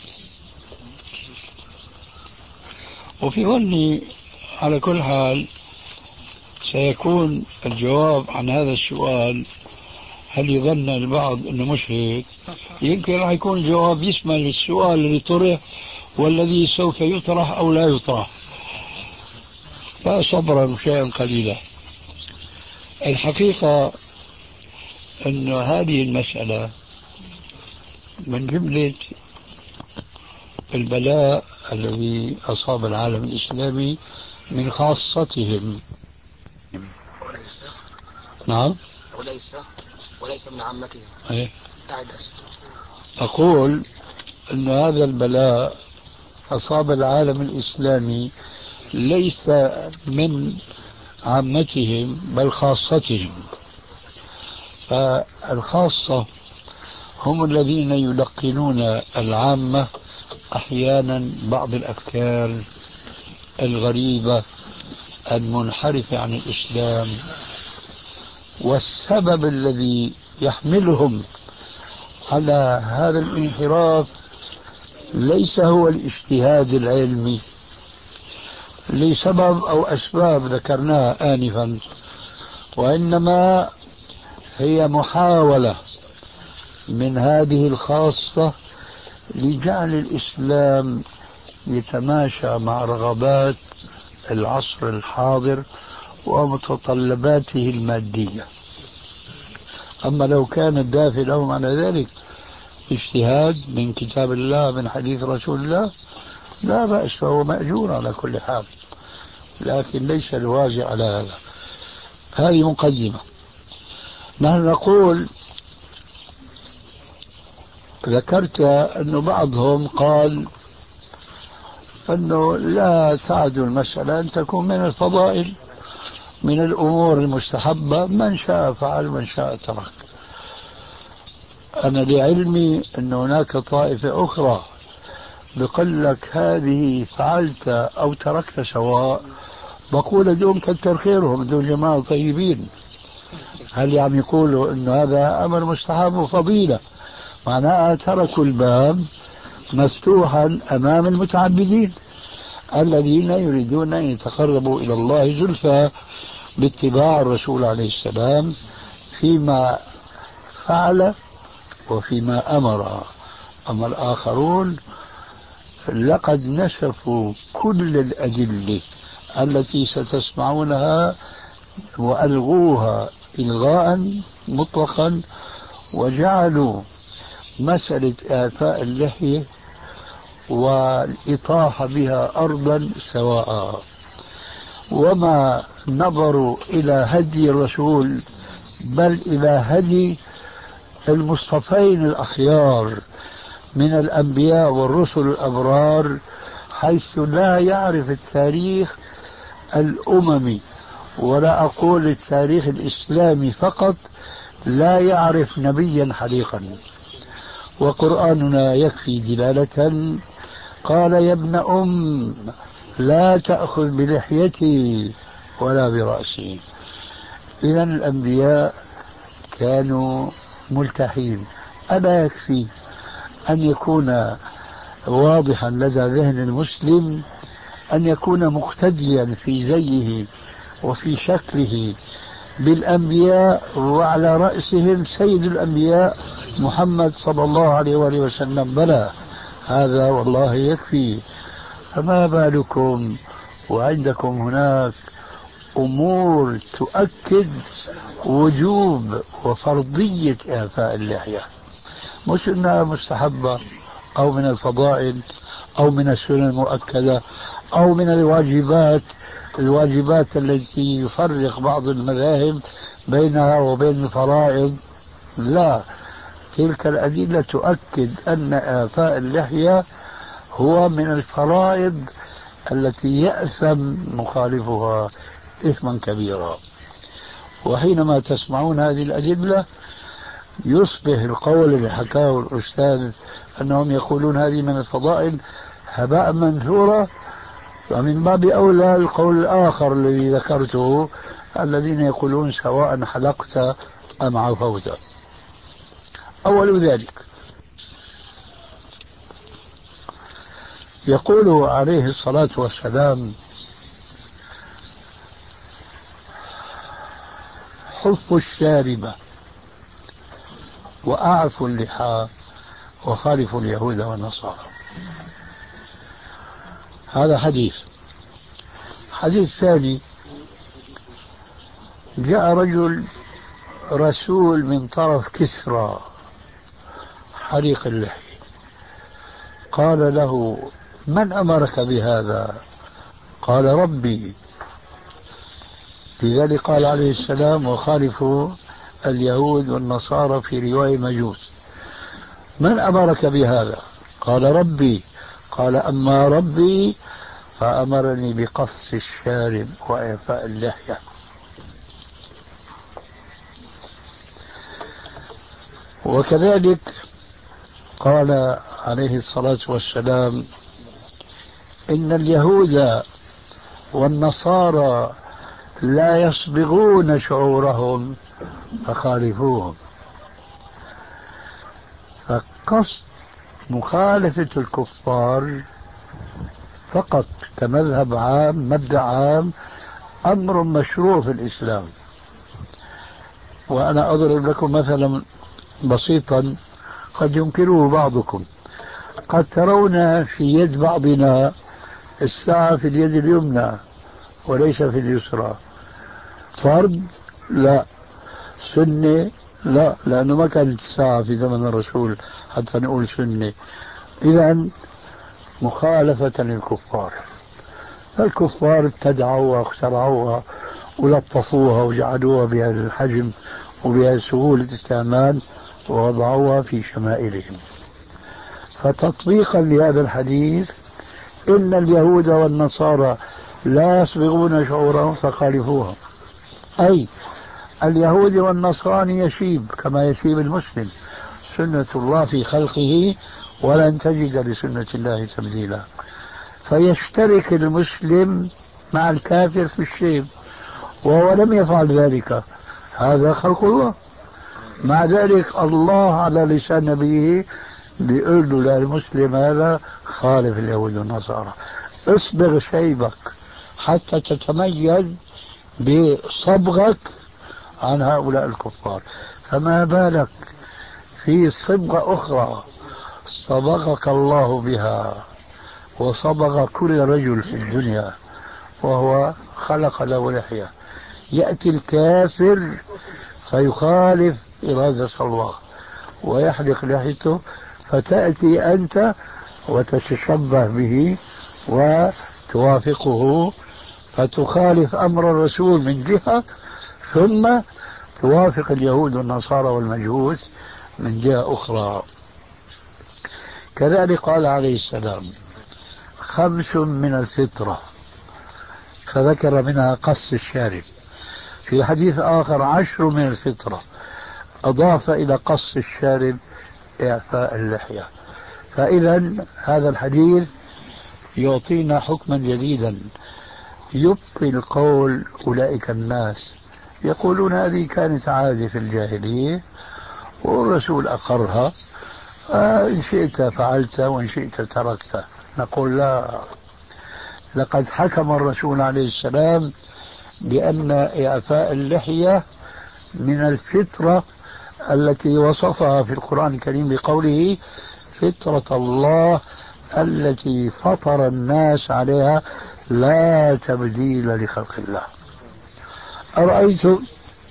وفي ظني على كل حال سيكون الجواب عن هذا السؤال، هل يظن البعض أنه مش هيك؟ يمكن راح يكون الجواب يشمل السؤال اللي طرح والذي سوف يطرح أو لا يطرح. فصبرا شيئا قليلا. الحقيقة أن هذه المسألة من جملة البلاء الذي أصاب العالم الإسلامي من خاصتهم. وليس نعم وليس وليس من عامتهم. أيه؟ أعد. أقول أن هذا البلاء أصاب العالم الإسلامي ليس من عامتهم بل خاصتهم. فالخاصة هم الذين يلقنون العامة أحيانا بعض الأفكار الغريبة المنحرفة عن الإسلام، والسبب الذي يحملهم على هذا الانحراف ليس هو الاجتهاد العلمي لسبب أو أسباب ذكرناها آنفا، وإنما هي محاولة من هذه الخاصة لجعل الإسلام يتماشى مع رغبات العصر الحاضر ومتطلباته المادية. أما لو كان الدافع لهم على ذلك اجتهاد من كتاب الله من حديث رسول الله لا بأس، فهو مأجور على كل حال، لكن ليس الواجب على هذا. هذه مقدمة. نحن نقول ذكرت أن بعضهم قال أنه لا تعد المسألة أن تكون من الفضائل، من الأمور المستحبة، من شاء فعل من شاء ترك. أنا لعلمي أن هناك طائفة أخرى بقول لك هذه فعلت أو تركت سواء، بقول دون كتر خيرهم، دون جماعة طيبين. هل عم يقولوا أن هذا أمر مستحب وفضيلة؟ معناها تركوا الباب مفتوحا أمام المتعبدين الذين يريدون أن يتقربوا إلى الله زلفى باتباع الرسول عليه السلام فيما فعل وفيما أمر. أما الآخرون لقد نسفوا كل الأدلة التي ستسمعونها وألغوها إلغاء مطلقا، وجعلوا مسألة إعفاء اللحية والإطاحة بها أرضا سواء، وما نظروا إلى هدي الرسول بل إلى هدي المصطفين الأخيار من الأنبياء والرسل الأبرار، حيث لا يعرف التاريخ الأممي ولا أقول التاريخ الإسلامي فقط، لا يعرف نبيا حليقا. وقرآننا يكفي دلالة. قال يا ابن أم لا تأخذ بلحيتي ولا برأسي. إذا الأنبياء كانوا ملتحين. ألا يكفي أن يكون واضحا لدى ذهن المسلم أن يكون مقتديا في زيه وفي شكله بالأنبياء، وعلى رأسهم سيد الأنبياء محمد صلى الله عليه وآله وسلم؟ بلى، هذا والله يكفي. فما بالكم وعندكم هناك أمور تؤكد وجوب وفرضية إعفاء اللحية، مش أنها مستحبة أو من الفضائل أو من السنن المؤكدة أو من الواجبات الواجبات التي يفرق بعض المذاهب بينها وبين الفرائض. لا، تلك الأدلة تؤكد أن إعفاء اللحية هو من الفرائض التي يأثم مخالفها إثما كبيرا. وحينما تسمعون هذه الأدلة يصبح القول اللي حكاه الأستاذ أنهم يقولون هذه من الفضائل هباء منثورا، ومن باب أولى القول الآخر الذي ذكرته الذين يقولون سواء حلقت أم عفوت. أول ذلك يقول عليه الصلاة والسلام: حفوا الشاربة وأعفوا اللحى وخالفوا اليهود والنصارى. هذا حديث. حديث ثاني: جاء رجل رسول من طرف كسرى حريق اللحية، قال له: من أمرك بهذا؟ قال: ربي. لذلك قال عليه السلام: وخالفوا اليهود والنصارى، في رواية مجوس. من أمرك بهذا؟ قال: ربي. قال: أما ربي فأمرني بقص الشارب وإعفاء اللحية. وكذلك قال عليه الصلاة والسلام: إن اليهود والنصارى لا يصبغون شعورهم فخالفوهم. فقصد مخالفة الكفار فقط كمذهب عام، مبدأ عام، أمر مشروع في الإسلام. وأنا أضرب لكم مثلا بسيطا قد ينكره بعضكم. قد ترون في يد بعضنا الساعة في اليد اليمنى وليس في اليسرى. فرض؟ لا. سنة؟ لا، لأنه ما كانت الساعة في زمن الرسول حتى نقول سنة. إذن مخالفة للكفار. الكفار ابتدعوها واخترعوها ولطفوها وجعلوها بهذا الحجم وبهذه سهولة استعمال ووضعوها في شمائلهم. فتطبيقا لهذا الحديث: إن اليهود والنصارى لا يصبغون شعورهم فخالفوهم، أي اليهود والنصراني يشيب كما يشيب المسلم، سنة الله في خلقه ولن تجد لسنة الله تبديلا. فيشترك المسلم مع الكافر في الشيب وهو لم يفعل ذلك، هذا خلق الله. مع ذلك الله على لسان نبيه بيقول له للمسلم هذا: خالف اليهود والنصارى، اصبغ شيبك حتى تتميز بصبغك عن هؤلاء الكفار. فما بالك في صبغة أخرى صبغك الله بها وصبغ كل رجل في الدنيا، وهو خلق له لحية. يأتي الكافر فيخالف إرادة الله ويحلق لحيته، فتأتي أنت وتتشبه به وتوافقه، فتخالف أمر الرسول من جهة، ثم توافق اليهود والنصارى والمجوس من جهة أخرى. كذلك قال عليه السلام: خمس من الفطرة، فذكر منها قص الشارب. في حديث آخر: عشر من الفطرة، أضاف إلى قص الشارب إعفاء اللحية. فإذا هذا الحديث يعطينا حكما جديدا يبطل قول أولئك الناس يقولون هذه كانت عادة في الجاهلية والرسول أقرها، فإن شئت فعلت وإن شئت تركت. نقول لا، لقد حكم الرسول عليه السلام بأن إعفاء اللحية من الفطرة التي وصفها في القرآن الكريم بقوله فطرة الله التي فطر الناس عليها لا تبديل لخلق الله. أرأيتم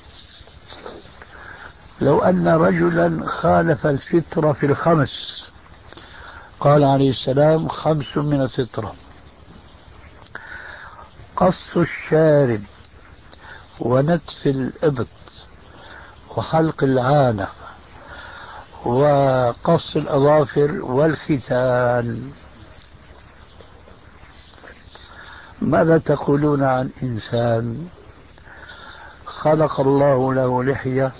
لو أن رجلا خالف الفطرة في الخمس، قال عليه السلام خمس من الفطرة: قص الشارب ونتف الإبط وحلق العانة وقص الأظافر والختان. ماذا تقولون عن إنسان خلق الله له لحية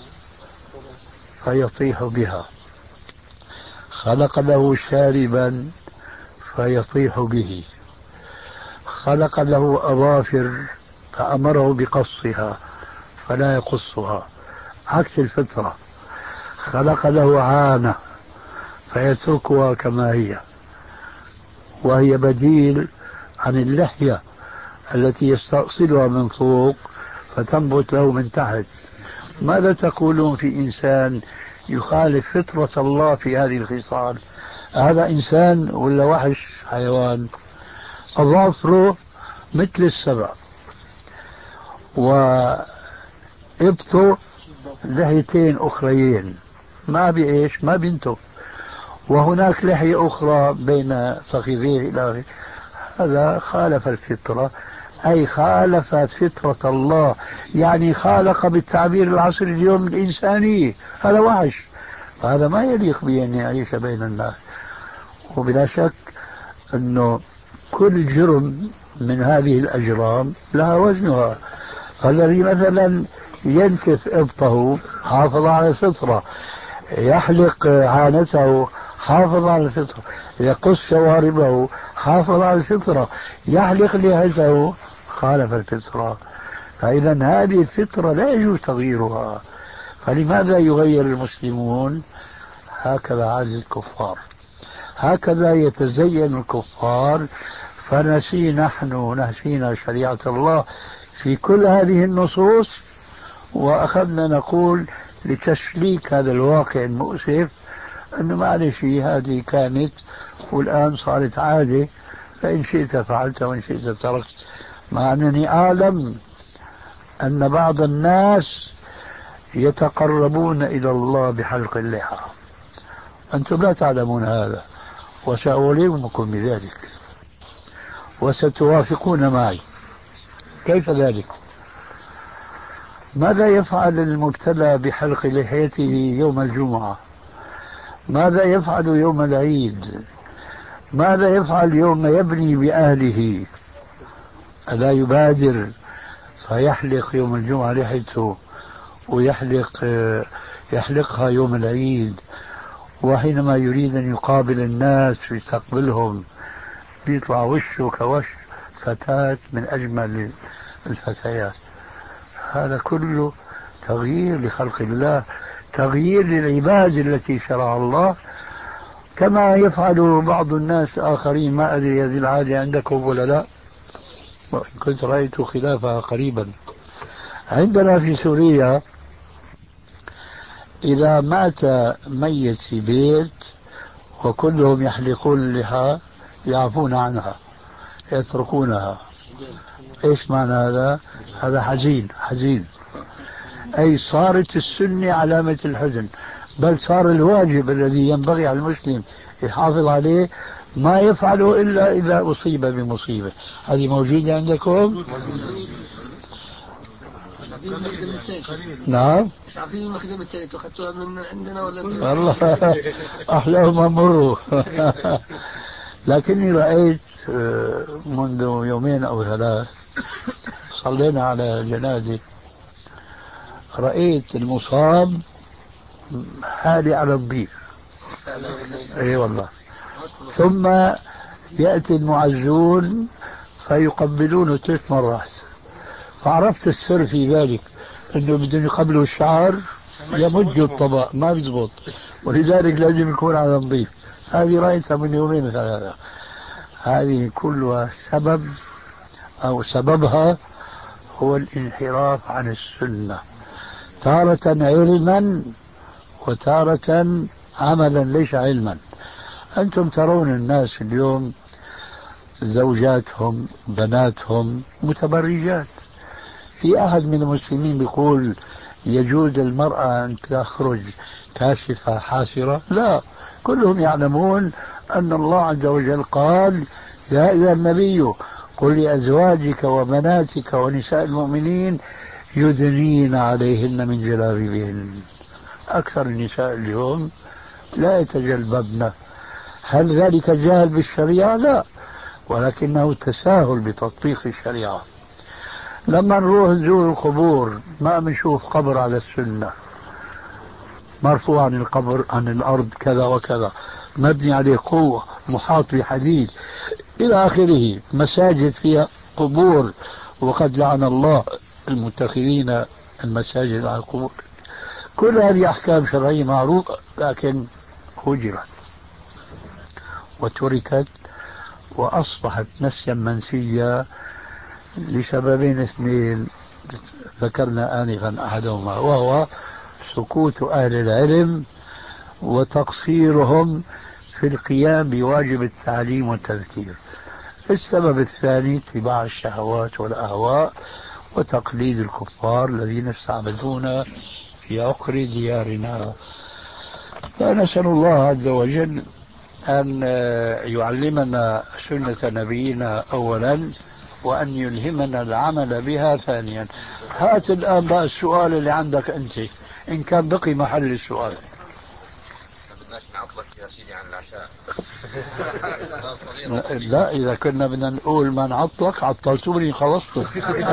فيطيح بها، خلق له شاربا فيطيح به، خلق له أظافر فأمره بقصها فلا يقصها عكس الفطرة، خلق له عانة فيتركها كما هي وهي بديل عن اللحية التي يستأصلها من فوق فتنبت له من تحت. ماذا تقولون في إنسان يخالف فطرة الله في هذه الخصال؟ هذا إنسان ولا وحش حيوان؟ أظافره مثل السبع وإبطه لحيتين أخريين، ما بإيش ما بينتف، وهناك لحية أخرى بين فخذيه إلى آخره. هذا خالف الفطرة، أي خالف فطرة الله، يعني خالق بالتعبير العصري اليوم الإنسانية. هذا وحش، فهذا ما يليق به أن يعيش بين الناس. وبلا شك أنه كل جرم من هذه الأجرام لها وزنها. فالذي مثلا ينتف إبطه حافظ على الفطرة، يحلق عانته حافظ على الفطرة، يقص شواربه حافظ على الفطرة، يحلق لحيته خالف الفطرة. فإذا هذه الفطرة لا يجوز تغييرها. فلماذا يغير المسلمون؟ هكذا عادة الكفار، هكذا يتزين الكفار. فنسي نحن نسينا شريعة الله في كل هذه النصوص، وأخذنا نقول لتسليك هذا الواقع المؤسف أنه معلش هذه كانت والآن صارت عادة، فإن شئت فعلت وإن شئت تركت. مع أنني أعلم أن بعض الناس يتقربون إلى الله بحلق اللحى، أنتم لا تعلمون هذا وسأوليكم بذلك وستوافقون معي. كيف ذلك؟ ماذا يفعل المبتلى بحلق لحيته يوم الجمعة؟ ماذا يفعل يوم العيد؟ ماذا يفعل يوم يبني بأهله؟ ألا يبادر فيحلق يوم الجمعة لحيته ويحلق يحلقها يوم العيد؟ وحينما يريد أن يقابل الناس ويستقبلهم بيطلع وشه كوش فتاة من أجمل الفتيات. هذا كله تغيير لخلق الله، تغيير للعباد التي شرع الله، كما يفعل بعض الناس آخرين. ما أدري هذه العادة عندكم ولا لا، كنت رأيت خلافها قريبا. عندنا في سوريا إذا مات ميت في بيت وكلهم يحلقون اللحى يعفون عنها يتركونها. إيش معنى هذا؟ هذا حزين حزين، أي صارت السنة علامة الحزن، بل صار الواجب الذي ينبغي على المسلم يحافظ عليه ما يفعله إلا إذا أصيب بمصيبة. هذه موجودة عندكم؟ نعم. مش عارفين المخدم الثالث أخذتوها من عندنا ولا؟ والله أحلاهم مروا. لكني رأيت منذ يومين أو ثلاث صلينا على جنازة، رأيت المصاب حالي على الضيف. اي والله. ثم يأتي المعزون فيقبلونه ثلاث مرات، فعرفت السر في ذلك. انه بدهم يقبلوا الشعر يمجوا الطبق ما بيزبط، ولذلك لازم يكون على نظيف. هذه رأيتها من يومين ثلاثة. هذه كلها سبب أو سببها هو الانحراف عن السنة، تارة علما وتارة عملا ليس علما. أنتم ترون الناس اليوم زوجاتهم بناتهم متبرجات. في أحد من المسلمين بيقول يجوز المرأة أن تخرج كاشفة حاسرة؟ لا، كلهم يعلمون أن الله عز وجل قال يا أيها النبي قل لأزواجك وبناتك ونساء المؤمنين يدنين عليهن من جلابيبهن. أكثر النساء اليوم لا يتجلببن. هل ذلك جهل بالشريعة؟ لا، ولكنه تساهل بتطبيق الشريعة. لما نروح نزور القبور ما بنشوف قبر على السنة مرفوع عن القبر عن الأرض كذا وكذا، مبني عليه قوة، محاط بحديد إلى آخره. مساجد فيها قبور، وقد لعن الله المتخذين المساجد على القبور. كل هذه أحكام شرعية معروفة، لكن هجرت وتركت وأصبحت نسيا منسيا لسببين اثنين ذكرنا آنفا أحدهما، وهو سكوت أهل العلم وتقصيرهم في القيام بواجب التعليم والتذكير. السبب الثاني اتباع الشهوات والأهواء وتقليد الكفار الذين استعبدونا في عقر ديارنا. فنسأل الله عز وجل أن يعلمنا سنة نبينا أولا، وأن يلهمنا العمل بها ثانيا. هات الآن بقى السؤال اللي عندك أنت، إن كان بقي محل السؤال. بدناش نعطلك يا سيدي عن العشاء. لا، إذا كنا بدنا نقول ما نعطلك عطلتوني خلصتوا.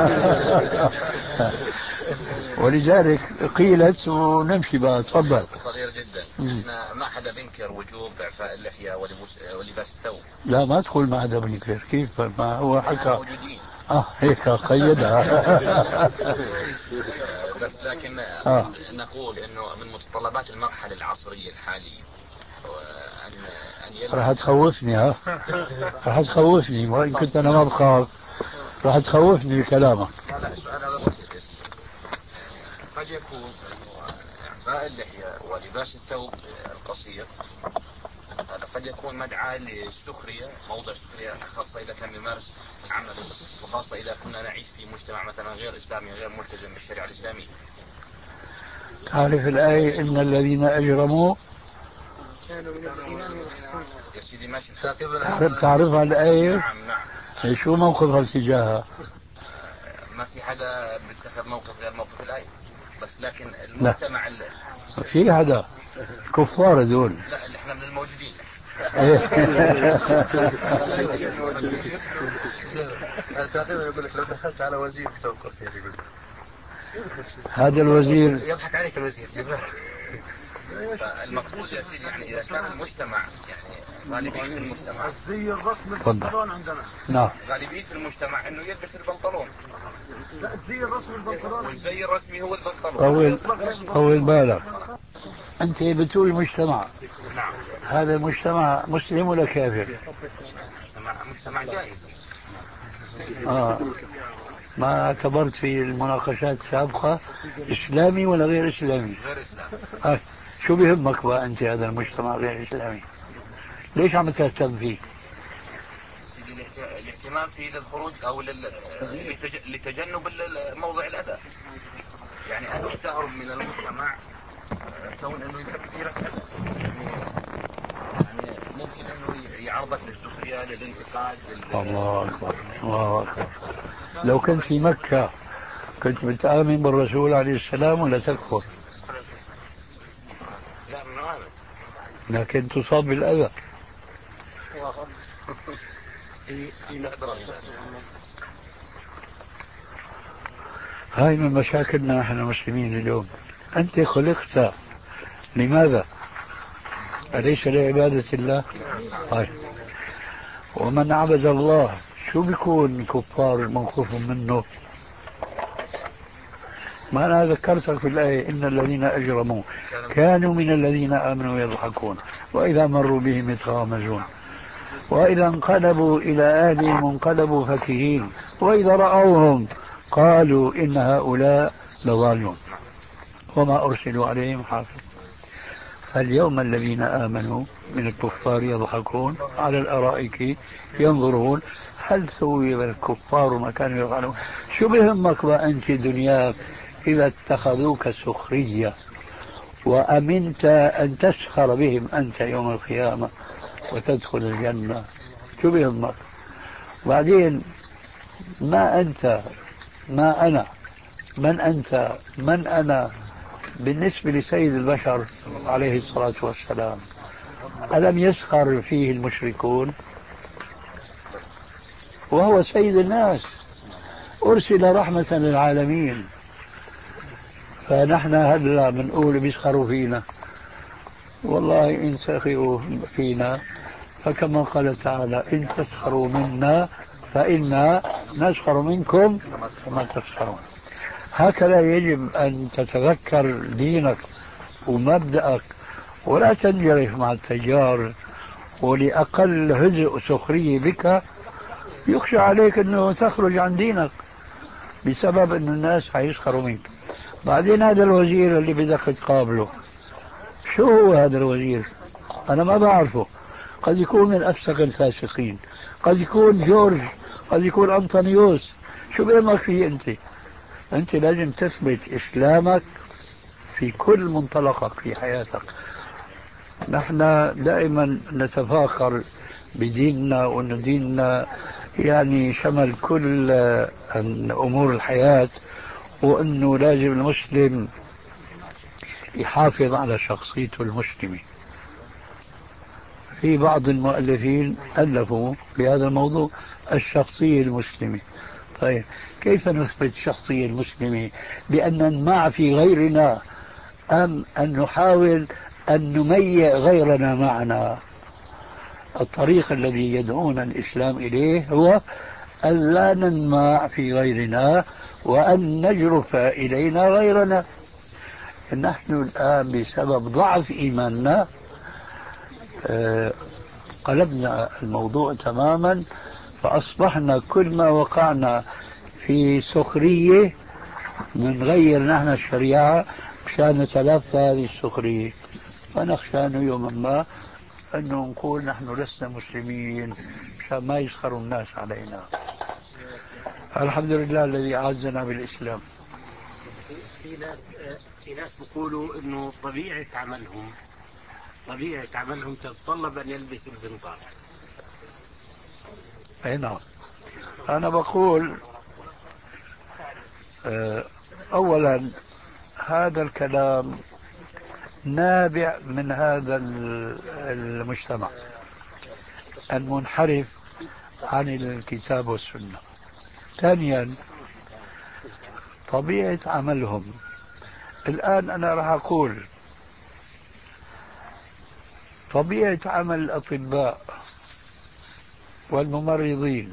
ولذلك قيلت ونمشي بقى. تفضل. صغير جدا. احنا ما حدا بينكر وجوب اعفاء اللحية ولباس الثوب. لا، ما تقول ما حدا بينكر. كيف ما هو حكى؟ موجودين. اه هيك قيدها. بس لكن آه. نقول انه من متطلبات المرحلة العصرية الحالية ان ان يلبس. راح تخوفني. ها راح تخوفني، وإن كنت انا ما بخاف راح تخوفني بكلامك. لا لا، السؤال هذا بسيط يا سيدي. قد يكون إعفاء اللحية ولباس الثوب القصير هذا قد يكون مدعاة للسخرية، موضع سخرية، خاصة إذا كان يمارس عمله، وخاصة إذا كنا نعيش في مجتمع مثلا غير إسلامي غير ملتزم بالشريعة الإسلامية. تعرف الآية إن الذين أجرموا يا سيدي ماشي. تعرف تعرفها الآية؟ نعم نعم. شو موقفها تجاهها؟ ما في حدا بيتخذ موقف غير موقف الآية، بس لكن المجتمع اللي في حدا كفار دول. لا، اللي احنا من الموجودين. يقول لك لو دخلت على وزير ثوب قصير يقول هذا الوزير يضحك عليك الوزير. المقصود يا سيدي يعني إذا كان المجتمع يعني غالبية المجتمع الزي الرسمي البنطلون عندنا. نعم. غالبية المجتمع إنه يلبس البنطلون. لا، الزي الرسمي البنطلون. والزي الرسمي هو البنطلون. طول طول بالك. أنت بتقول مجتمع. نعم. هذا المجتمع مسلم ولا كافر؟ مجتمع مجتمع جائز. آه. ما اعتبرت في المناقشات السابقة إسلامي ولا غير إسلامي؟ غير إسلامي. آه. شو بيهمك بقى أنت هذا المجتمع غير إسلامي؟ ليش عم تهتم فيه؟ الاهتمام فيه للخروج أو لل... لتجنب موضع الأذى. يعني أنت تهرب من المجتمع كون أنه يسبب فيه لك أذى. يعني ممكن أنه يعرضك للسخرية للانتقاد لل... الله أكبر الله أكبر. لو كنت في مكة كنت بتآمن بالرسول عليه السلام ولا تكفر؟ لا، من آمن. لكن تصاب بالأذى. هاي من مشاكلنا نحن المسلمين اليوم. أنت خلقت لماذا؟ أليس لعبادة الله؟ هاي. ومن عبد الله شو بيكون كفار موقف منه؟ ما أنا ذكرتك في الآية إن الذين أجرموا كانوا من الذين آمنوا يضحكون وإذا مروا بهم يتغامزون وإذا انقلبوا إلى أهلهم انقلبوا فكهين وإذا رأوهم قالوا إن هؤلاء لضالون وما أرسلوا عليهم حافظ. فاليوم الذين آمنوا من الكفار يضحكون على الأرائك ينظرون هل ثوب الكفار ما كانوا يفعلون. شو بهمك وأنت دنياك إذا اتخذوك سخرية وأمنت أن تسخر بهم أنت يوم القيامة وتدخل الجنة؟ شو بهمك؟ بعدين ما أنت ما أنا من أنت من أنا بالنسبة لسيد البشر عليه الصلاة والسلام؟ ألم يسخر فيه المشركون وهو سيد الناس أرسل رحمة للعالمين؟ فنحن هلا بنقول بيسخروا فينا. والله إن سخروا فينا فكما قال تعالى إن تسخروا منا فإنا نسخر منكم كما تسخرون. هكذا يجب أن تتذكر دينك ومبدأك ولا تنجرف مع التجار، ولأقل هزء سخرية بك يخشى عليك أنه تخرج عن دينك بسبب أن الناس حيسخروا منك. بعدين هذا الوزير اللي بدك تقابله شو هو هذا الوزير؟ أنا ما بعرفه، قد يكون من أفسق الفاسقين، قد يكون جورج، قد يكون أنطونيوس. شو بيهمك فيه أنت؟ أنت لازم تثبت إسلامك في كل منطلقك في حياتك. نحن دائما نتفاخر بديننا وأن ديننا يعني شمل كل أمور الحياة، وأنه لازم المسلم يحافظ على شخصيته المسلمة. في بعض المؤلفين ألفوا بهذا الموضوع الشخصية المسلمة. طيب كيف نثبت الشخصية المسلمة؟ بأن نمع في غيرنا أم أن نحاول أن نميع غيرنا معنا؟ الطريق الذي يدعونا الإسلام إليه هو أن لا ننمع في غيرنا وأن نجرف إلينا غيرنا. نحن الآن بسبب ضعف إيماننا آه قلبنا الموضوع تماما، فأصبحنا كل ما وقعنا في سخرية بنغير نحن الشريعة مشان نتلافى هذه السخرية. فنخشى أنه يوما ما أنه نقول نحن لسنا مسلمين مشان ما يسخروا الناس علينا. الحمد لله الذي أعزنا بالإسلام. في ناس في ناس بيقولوا إنه طبيعة عملهم طبيعة عملهم تتطلب أن يلبسوا البنطال. أي نعم. أنا بقول أولا هذا الكلام نابع من هذا المجتمع المنحرف عن الكتاب والسنة. ثانيا طبيعة عملهم. الآن أنا راح أقول طبيعة عمل الأطباء والممرضين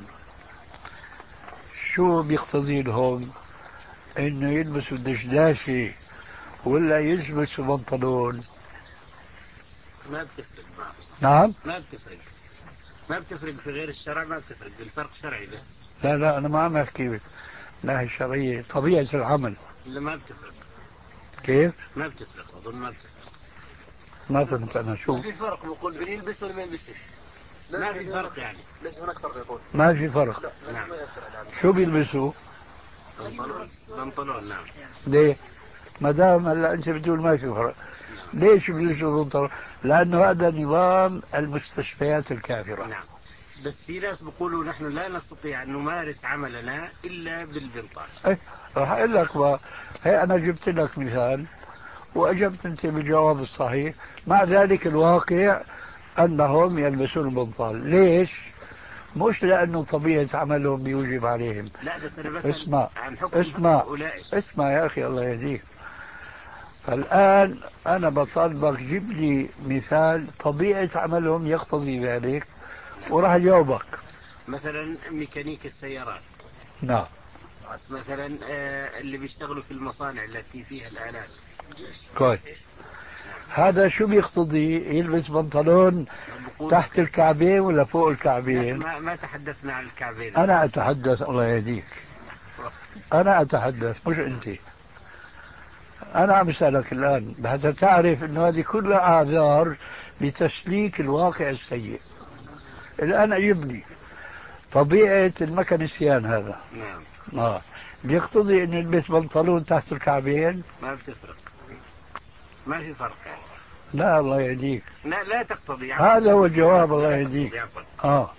شو بيقتضي لهم؟ إنه يلبسوا دشداشة ولا يلبسوا بنطلون؟ ما بتفرق معه. نعم ما بتفرق ما بتفرق في غير الشرع، ما بتفرق بالفرق شرعي بس. لا لا أنا ما عم أحكي ناحية شرعية، طبيعة العمل. لا ما بتفرق. كيف؟ ما بتفرق، أظن ما بتفرق. ما فهمت أنا شو؟ ما في فرق بقول بين يلبس ولا ما يلبسش. ما في فرق يعني. ليس هناك فرق يقول. ما في فرق. لا. نعم. شو بيلبسوا؟ بنطلون. بنطلون نعم. ليه؟ ما دام هلا أنت بتقول ما في فرق، ليش بيلبسوا بنطلون؟ لأنه هذا نظام المستشفيات الكافرة. نعم. بس في ناس بيقولوا نحن لا نستطيع أن نمارس عملنا إلا بالبنطال. ايه راح اقول لك بقى. هي انا جبت لك مثال واجبت انت بالجواب الصحيح. مع ذلك الواقع انهم يلبسون البنطال. ليش؟ مش لانه طبيعه عملهم بيوجب عليهم. لا بس انا بس اسمع عن حكم اسمع أولئك. اسمع يا اخي الله يهديك. فالان انا بطالبك جيب لي مثال طبيعه عملهم يقتضي ذلك وراح اجاوبك. مثلا ميكانيك السيارات. نعم مثلا آه، اللي بيشتغلوا في المصانع التي فيها الآلات. كويس. هذا شو بيقتضي؟ يلبس بنطلون تحت الكعبين ولا فوق الكعبين؟ ما, ما تحدثنا عن الكعبين. أنا أتحدث، الله يهديك، أنا أتحدث مش أنت. أنا عم بسألك الآن حتى تعرف أنه هذه كلها أعذار لتسليك الواقع السيء. الآن أجبني، طبيعة المكنسيان هذا نعم آه. بيقتضي أن يلبس بنطلون تحت الكعبين؟ ما بتفرق، ما في فرق يعني. لا الله يهديك، لا لا تقتضي. هذا هو الجواب، الله يهديك. آه.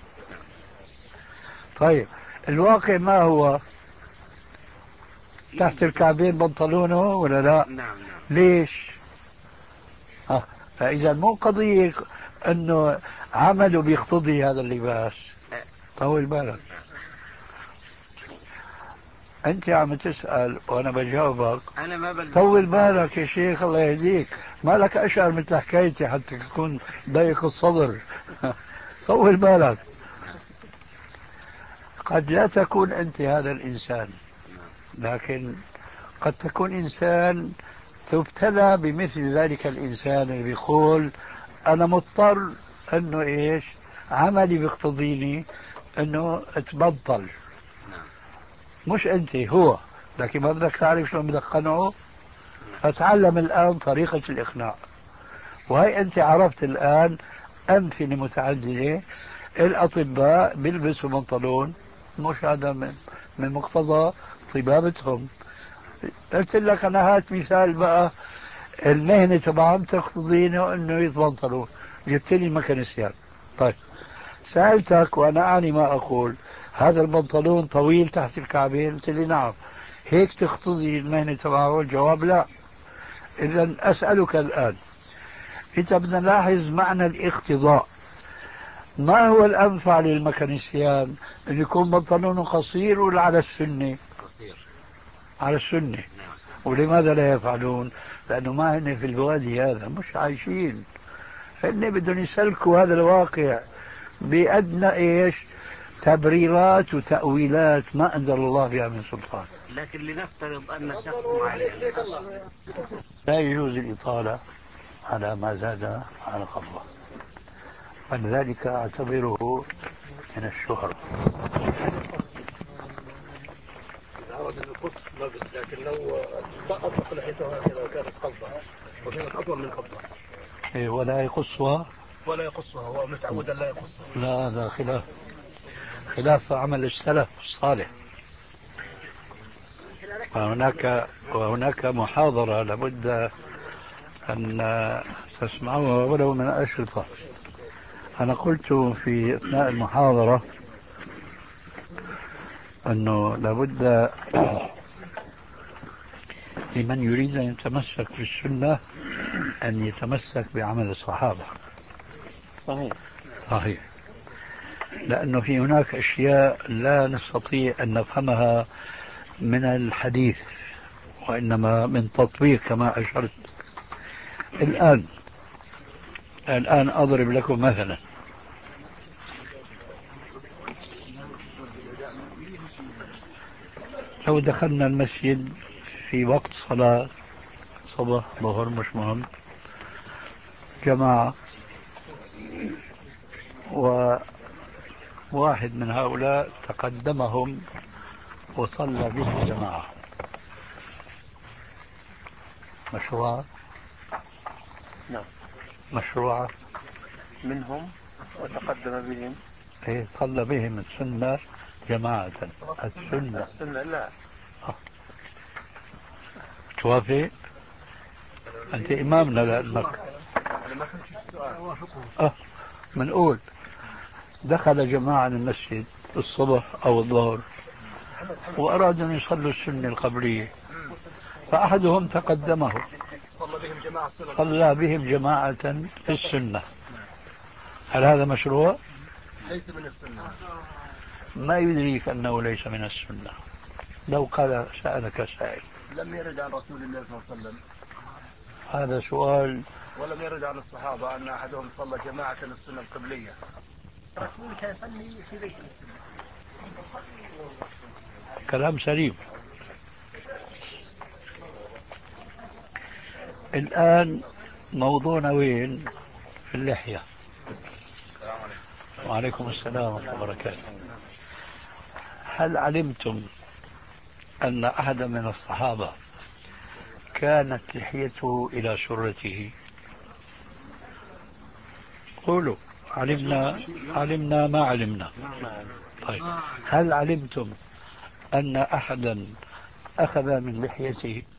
طيب الواقع ما هو؟ تحت الكعبين بنطلونه ولا لا؟ نعم نعم. ليش؟ آه. فإذا مو قضية أنه عمله بيقتضي هذا اللباس. طول بالك، أنت عم تسأل وأنا بجاوبك. أنا ما بل... طول بالك يا شيخ، الله يهديك، ما لك أشعر مثل حكايتي حتى تكون ضيق الصدر. طول بالك، قد لا تكون أنت هذا الإنسان، لكن قد تكون إنسان تبتلى بمثل ذلك الإنسان اللي بيقول أنا مضطر أنه إيش عملي بيقتضيني أنه أتبطل. مش أنت، هو، لكن ما بدك تعرف شلون بدك تقنعه. فتعلم الآن طريقة الإقناع، وهي أنت عرفت الآن أمثلة متعددة. الأطباء بيلبسوا بنطلون، مش هذا من, من مقتضى طبابتهم. قلت لك أنا هات مثال بقى، المهنة تبعهم تقتضينه أنه يتبنطلون، جبت لي المكنسيان. طيب سألتك وأنا أعني ما أقول، هذا البنطلون طويل تحت الكعبين؟ قلت لي نعم. هيك تقتضي المهنة تبعه؟ الجواب لا. إذن أسألك الآن، إذا بدنا نلاحظ معنى الاقتضاء، ما هو الأنفع للمكنسيان؟ أن يكون بنطلونه قصير ولا على السنة؟ قصير على السنة. ولماذا لا يفعلون؟ لأنه ما هن في الوادي هذا، مش عايشين، هن بدهم يسلكوا هذا الواقع بأدنى إيش تبريرات وتأويلات ما أنزل الله بها من سلطان. لكن لنفترض أن شخص معين لا يجوز الإطالة على ما زاد على قبضه، ولذلك أعتبره من الشهرة. القص ما بد، لكن لو أطلق لحيته هكذا وكانت قبضة وكانت أطول من قبضة إيه ولا يقصها ولا يقصها، هو متعود لا يقصها. لا، هذا خلاف خلاف عمل السلف الصالح. وهناك وهناك محاضرة لابد أن تسمعوها ولو من أشرطة. أنا قلت في أثناء المحاضرة أنه لابد لمن يريد أن يتمسك بالسنة أن يتمسك بعمل الصحابة. صحيح صحيح، لأنه في هناك أشياء لا نستطيع أن نفهمها من الحديث، وإنما من تطبيق كما أشرت. الآن الآن أضرب لكم مثلا. لو دخلنا المسجد في وقت صلاة صبح ظهر مش مهم جماعة، وواحد من هؤلاء تقدمهم وصلى بهم جماعة، مشروعة؟ نعم مشروعة منهم وتقدم بهم. إيه صلى بهم السنة جماعة. السنة السنة لا. توافق؟ أنت إمامنا لأنك أنا ما فهمت السؤال. أه منقول دخل جماعة المسجد الصبح أو الظهر وأرادوا أن يصلوا السنة القبلية، فأحدهم تقدمه صلى بهم جماعة صلى بهم جماعة في السنة. هل هذا مشروع؟ ليس من السنة. ما يدريك أنه ليس من السنة؟ لو قال سألك سائل لم يرد عن رسول الله صلى الله عليه وسلم هذا سؤال. ولم يرد عن الصحابة أن أحدهم صلى جماعة السنة القبلية. رسولك يصلي في بيت السنة. كلام سليم. الآن موضوعنا وين؟ في اللحية. السلام عليكم. وعليكم السلام ورحمة الله وبركاته. هل علمتم أن أحدا من الصحابة كانت لحيته إلى سرته؟ قولوا علمنا علمنا ما علمنا. طيب، هل علمتم أن أحدا أخذ من لحيته